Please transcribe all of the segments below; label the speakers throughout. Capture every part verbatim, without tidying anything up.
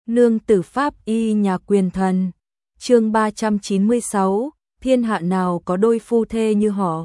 Speaker 1: Nương tử pháp y nhà quyền thần. Chương ba trăm chín mươi sáu, thiên hạ nào có đôi phu thê như họ.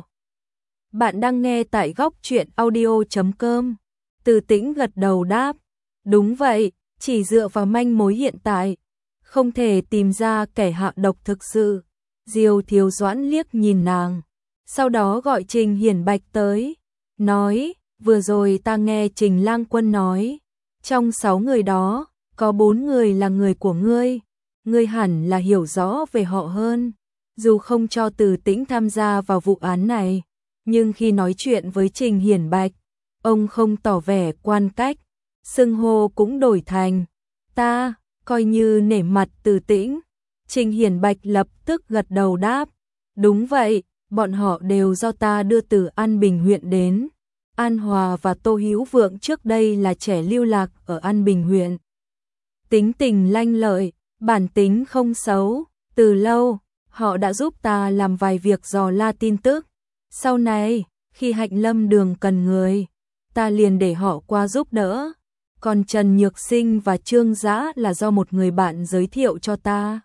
Speaker 1: Bạn đang nghe tại góc truyện audio chấm com. Từ Tĩnh gật đầu đáp, đúng vậy, chỉ dựa vào manh mối hiện tại, không thể tìm ra kẻ hạ độc thực sự. Diêu Thiếu Doãn liếc nhìn nàng, sau đó gọi Trình Hiển Bạch tới, nói, vừa rồi ta nghe Trình Lang Quân nói, trong sáu người đó, có bốn người là người của ngươi, ngươi hẳn là hiểu rõ về họ hơn. Dù không cho Từ Tĩnh tham gia vào vụ án này, nhưng khi nói chuyện với Trình Hiển Bạch, ông không tỏ vẻ quan cách, xưng hô cũng đổi thành ta, coi như nể mặt Từ Tĩnh. Trình Hiển Bạch lập tức gật đầu đáp, đúng vậy, bọn họ đều do ta đưa từ An Bình huyện đến. An Hòa và Tô Hữu Vượng trước đây là trẻ lưu lạc ở An Bình huyện. Tính tình lanh lợi, bản tính không xấu, từ lâu, họ đã giúp ta làm vài việc dò la tin tức. Sau này, khi Hạnh Lâm Đường cần người, ta liền để họ qua giúp đỡ. Còn Trần Nhược Sinh và Trương Dã là do một người bạn giới thiệu cho ta.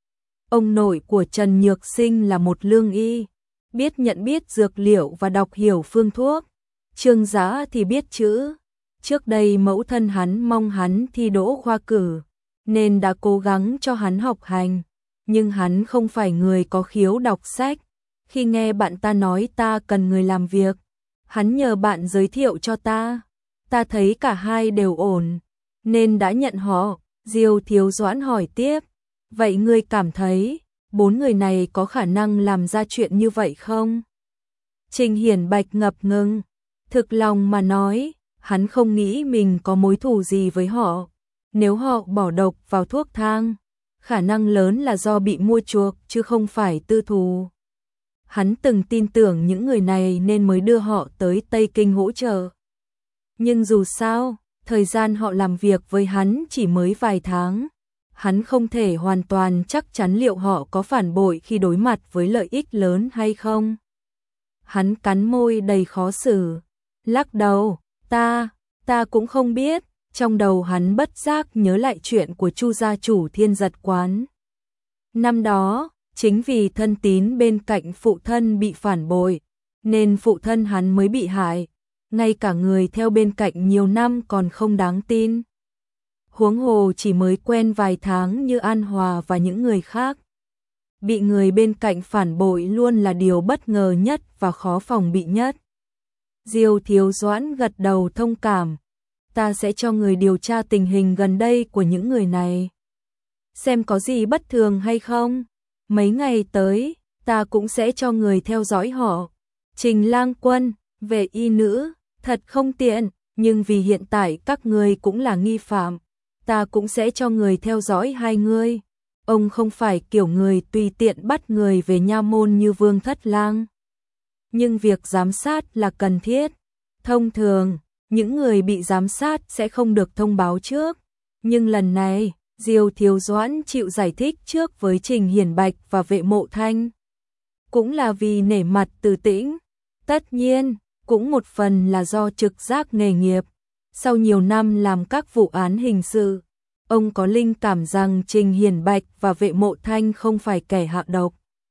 Speaker 1: Ông nội của Trần Nhược Sinh là một lương y, biết nhận biết dược liệu và đọc hiểu phương thuốc. Trương Dã thì biết chữ. Trước đây mẫu thân hắn mong hắn thi đỗ khoa cử, nên đã cố gắng cho hắn học hành. Nhưng hắn không phải người có khiếu đọc sách. Khi nghe bạn ta nói ta cần người làm việc, hắn nhờ bạn giới thiệu cho ta. Ta thấy cả hai đều ổn, nên đã nhận họ. Diêu Thiếu Doãn hỏi tiếp, vậy ngươi cảm thấy bốn người này có khả năng làm ra chuyện như vậy không? Trình Hiển Bạch ngập ngừng, thực lòng mà nói, hắn không nghĩ mình có mối thù gì với họ. Nếu họ bỏ độc vào thuốc thang, khả năng lớn là do bị mua chuộc chứ không phải tư thù. Hắn từng tin tưởng những người này nên mới đưa họ tới Tây Kinh hỗ trợ. Nhưng dù sao, thời gian họ làm việc với hắn chỉ mới vài tháng. Hắn không thể hoàn toàn chắc chắn liệu họ có phản bội khi đối mặt với lợi ích lớn hay không. Hắn cắn môi đầy khó xử, lắc đầu, ta, ta cũng không biết. Trong đầu hắn bất giác nhớ lại chuyện của Chu gia chủ Thiên Giật Quán. Năm đó, chính vì thân tín bên cạnh phụ thân bị phản bội, nên phụ thân hắn mới bị hại. Ngay cả người theo bên cạnh nhiều năm còn không đáng tin. Huống hồ chỉ mới quen vài tháng như An Hòa và những người khác. Bị người bên cạnh phản bội luôn là điều bất ngờ nhất và khó phòng bị nhất. Diêu Thiếu Doãn gật đầu thông cảm. Ta sẽ cho người điều tra tình hình gần đây của những người này. Xem có gì bất thường hay không. Mấy ngày tới, ta cũng sẽ cho người theo dõi họ. Trình Lang Quân, về y nữ, thật không tiện, nhưng vì hiện tại các ngươi cũng là nghi phạm, ta cũng sẽ cho người theo dõi hai ngươi. Ông không phải kiểu người tùy tiện bắt người về nha môn như Vương Thất Lang. Nhưng việc giám sát là cần thiết. Thông thường, những người bị giám sát sẽ không được thông báo trước. Nhưng lần này, Diêu Thiếu Doãn chịu giải thích trước với Trình Hiển Bạch và Vệ Mộ Thanh. Cũng là vì nể mặt Từ Tĩnh. Tất nhiên, cũng một phần là do trực giác nghề nghiệp. Sau nhiều năm làm các vụ án hình sự, ông có linh cảm rằng Trình Hiển Bạch và Vệ Mộ Thanh không phải kẻ hạ độc.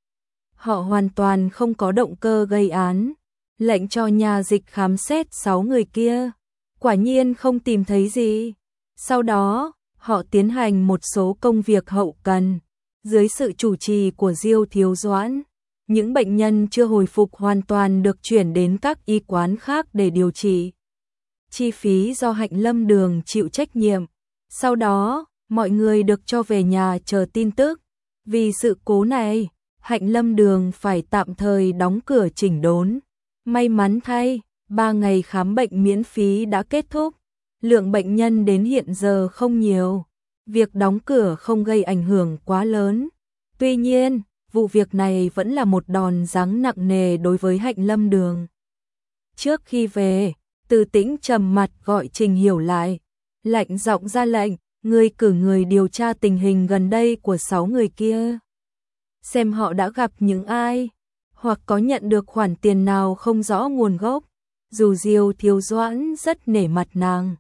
Speaker 1: Họ hoàn toàn không có động cơ gây án. Lệnh cho nhà dịch khám xét sáu người kia, quả nhiên không tìm thấy gì. Sau đó, họ tiến hành một số công việc hậu cần, dưới sự chủ trì của Diêu Thiếu Doãn. Những bệnh nhân chưa hồi phục hoàn toàn được chuyển đến các y quán khác để điều trị. Chi phí do Hạnh Lâm Đường chịu trách nhiệm. Sau đó, mọi người được cho về nhà chờ tin tức. Vì sự cố này, Hạnh Lâm Đường phải tạm thời đóng cửa chỉnh đốn. May mắn thay, ba ngày khám bệnh miễn phí đã kết thúc. Lượng bệnh nhân đến hiện giờ không nhiều. Việc đóng cửa không gây ảnh hưởng quá lớn. Tuy nhiên, vụ việc này vẫn là một đòn giáng nặng nề đối với Hạnh Lâm Đường. Trước khi về, Từ Tĩnh trầm mặt gọi Trình Hiểu lại, lạnh giọng ra lệnh, ngươi cử người điều tra tình hình gần đây của sáu người kia. Xem họ đã gặp những ai, hoặc có nhận được khoản tiền nào không rõ nguồn gốc. Dù Diêu Thiếu Doãn rất nể mặt nàng,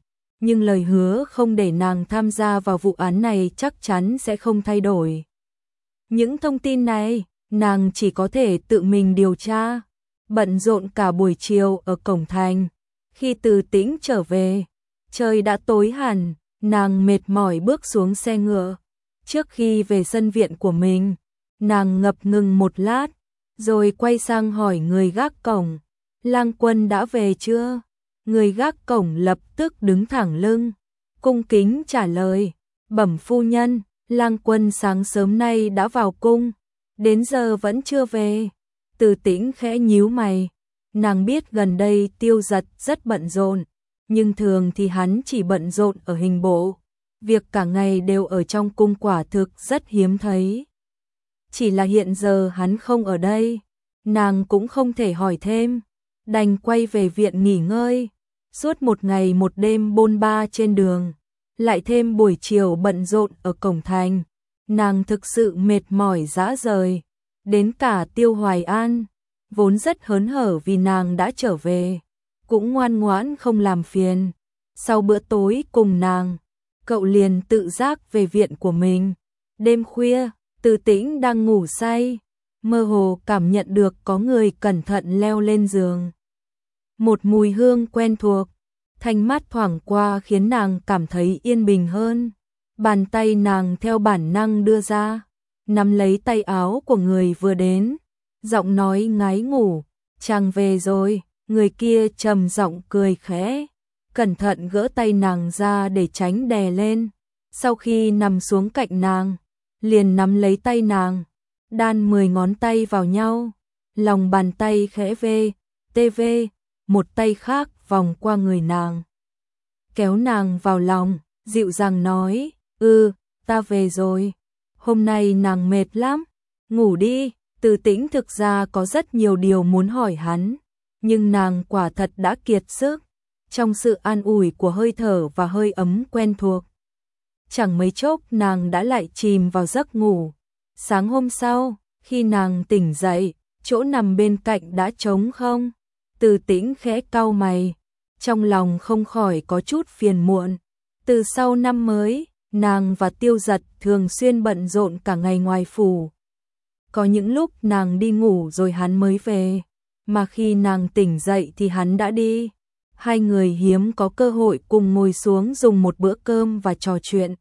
Speaker 1: nhưng lời hứa không để nàng tham gia vào vụ án này chắc chắn sẽ không thay đổi. Những thông tin này, nàng chỉ có thể tự mình điều tra. Bận rộn cả buổi chiều ở cổng thành. Khi Từ Tĩnh trở về, trời đã tối hẳn, nàng mệt mỏi bước xuống xe ngựa. Trước khi về sân viện của mình, nàng ngập ngừng một lát, rồi quay sang hỏi người gác cổng, Lang Quân đã về chưa? Người gác cổng lập tức đứng thẳng lưng, cung kính trả lời, bẩm phu nhân, Lang Quân sáng sớm nay đã vào cung, đến giờ vẫn chưa về. Từ Tĩnh khẽ nhíu mày, nàng biết gần đây Tiêu Giật rất bận rộn, nhưng thường thì hắn chỉ bận rộn ở hình bộ, việc cả ngày đều ở trong cung quả thực rất hiếm thấy. Chỉ là hiện giờ hắn không ở đây, nàng cũng không thể hỏi thêm, đành quay về viện nghỉ ngơi. Suốt một ngày một đêm bôn ba trên đường, lại thêm buổi chiều bận rộn ở cổng thành, nàng thực sự mệt mỏi rã rời. Đến cả Tiêu Hoài An, vốn rất hớn hở vì nàng đã trở về, cũng ngoan ngoãn không làm phiền. Sau bữa tối cùng nàng, cậu liền tự giác về viện của mình. Đêm khuya, Từ Tĩnh đang ngủ say, mơ hồ cảm nhận được có người cẩn thận leo lên giường. Một mùi hương quen thuộc, thanh mát thoảng qua khiến nàng cảm thấy yên bình hơn. Bàn tay nàng theo bản năng đưa ra, nắm lấy tay áo của người vừa đến, giọng nói ngái ngủ, chàng về rồi. Người kia trầm giọng cười khẽ, cẩn thận gỡ tay nàng ra để tránh đè lên. Sau khi nằm xuống cạnh nàng, liền nắm lấy tay nàng, đan mười ngón tay vào nhau, lòng bàn tay khẽ vê, tê vê, một tay khác vòng qua người nàng, kéo nàng vào lòng, dịu dàng nói, "Ừ, ta về rồi. Hôm nay nàng mệt lắm, ngủ đi." Từ Tĩnh thực ra có rất nhiều điều muốn hỏi hắn, nhưng nàng quả thật đã kiệt sức. Trong sự an ủi của hơi thở và hơi ấm quen thuộc, chẳng mấy chốc nàng đã lại chìm vào giấc ngủ. Sáng hôm sau, khi nàng tỉnh dậy, chỗ nằm bên cạnh đã trống không. Từ Tĩnh khẽ cau mày, trong lòng không khỏi có chút phiền muộn. Từ sau năm mới, nàng và Tiêu Giật thường xuyên bận rộn cả ngày ngoài phủ. Có những lúc nàng đi ngủ rồi hắn mới về, mà khi nàng tỉnh dậy thì hắn đã đi. Hai người hiếm có cơ hội cùng ngồi xuống dùng một bữa cơm và trò chuyện.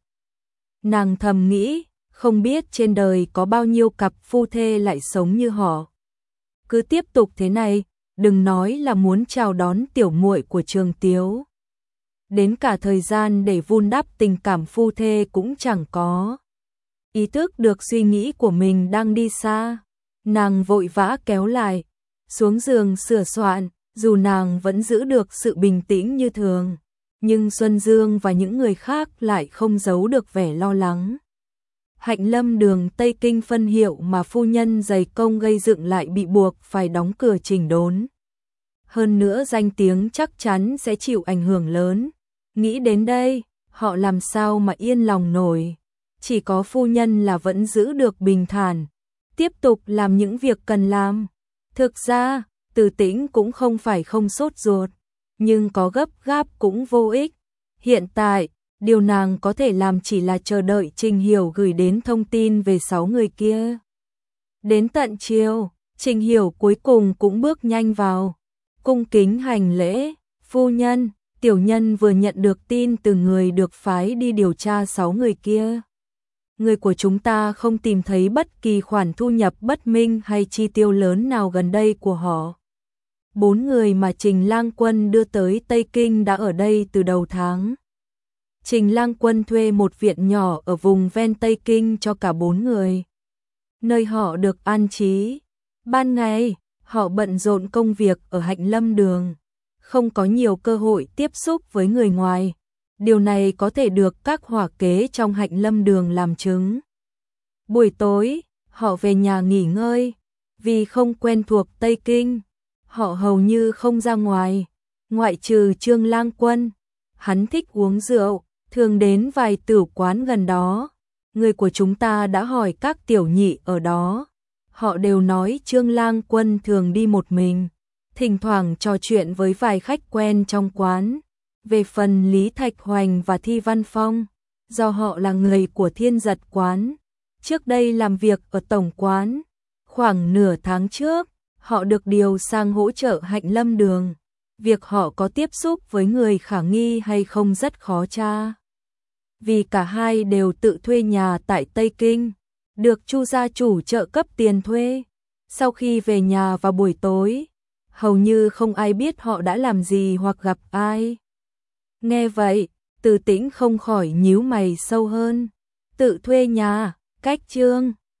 Speaker 1: Nàng thầm nghĩ, không biết trên đời có bao nhiêu cặp phu thê lại sống như họ. Cứ tiếp tục thế này, đừng nói là muốn chào đón tiểu muội của Trường Tiếu, đến cả thời gian để vun đắp tình cảm phu thê cũng chẳng có. Ý thức được suy nghĩ của mình đang đi xa, nàng vội vã kéo lại, xuống giường sửa soạn. Dù nàng vẫn giữ được sự bình tĩnh như thường, nhưng Xuân Dương và những người khác lại không giấu được vẻ lo lắng. Hạnh Lâm Đường Tây Kinh phân hiệu mà phu nhân dày công gây dựng lại bị buộc phải đóng cửa chỉnh đốn. Hơn nữa danh tiếng chắc chắn sẽ chịu ảnh hưởng lớn. Nghĩ đến đây, họ làm sao mà yên lòng nổi. Chỉ có phu nhân là vẫn giữ được bình thản, tiếp tục làm những việc cần làm. Thực ra, Từ Tĩnh cũng không phải không sốt ruột, nhưng có gấp gáp cũng vô ích. Hiện tại, điều nàng có thể làm chỉ là chờ đợi Trình Hiểu gửi đến thông tin về sáu người kia. Đến tận chiều, Trình Hiểu cuối cùng cũng bước nhanh vào, cung kính hành lễ, "Phu nhân, tiểu nhân vừa nhận được tin từ người được phái đi điều tra sáu người kia. Người của chúng ta không tìm thấy bất kỳ khoản thu nhập bất minh hay chi tiêu lớn nào gần đây của họ. Bốn người mà Trình Lang Quân đưa tới Tây Kinh đã ở đây từ đầu tháng. Trình Lang Quân thuê một viện nhỏ ở vùng ven Tây Kinh cho cả bốn người, nơi họ được an trí. Ban ngày, họ bận rộn công việc ở Hạnh Lâm Đường, không có nhiều cơ hội tiếp xúc với người ngoài. Điều này có thể được các hỏa kế trong Hạnh Lâm Đường làm chứng. Buổi tối, họ về nhà nghỉ ngơi, vì không quen thuộc Tây Kinh, họ hầu như không ra ngoài, ngoại trừ Trương Lang Quân. Hắn thích uống rượu, thường đến vài tử quán gần đó. Người của chúng ta đã hỏi các tiểu nhị ở đó, họ đều nói Trương Lang Quân thường đi một mình, thỉnh thoảng trò chuyện với vài khách quen trong quán. Về phần Lý Thạch Hoành và Thi Văn Phong, do họ là người của Thiên Giật quán, trước đây làm việc ở tổng quán, khoảng nửa tháng trước, họ được điều sang hỗ trợ Hạnh Lâm Đường. Việc họ có tiếp xúc với người khả nghi hay không rất khó tra, vì cả hai đều tự thuê nhà tại Tây Kinh, được Chu gia chủ trợ cấp tiền thuê. Sau khi về nhà vào buổi tối, hầu như không ai biết họ đã làm gì hoặc gặp ai. Nghe vậy, Từ Tĩnh không khỏi nhíu mày sâu hơn. Tự thuê nhà, cách Trương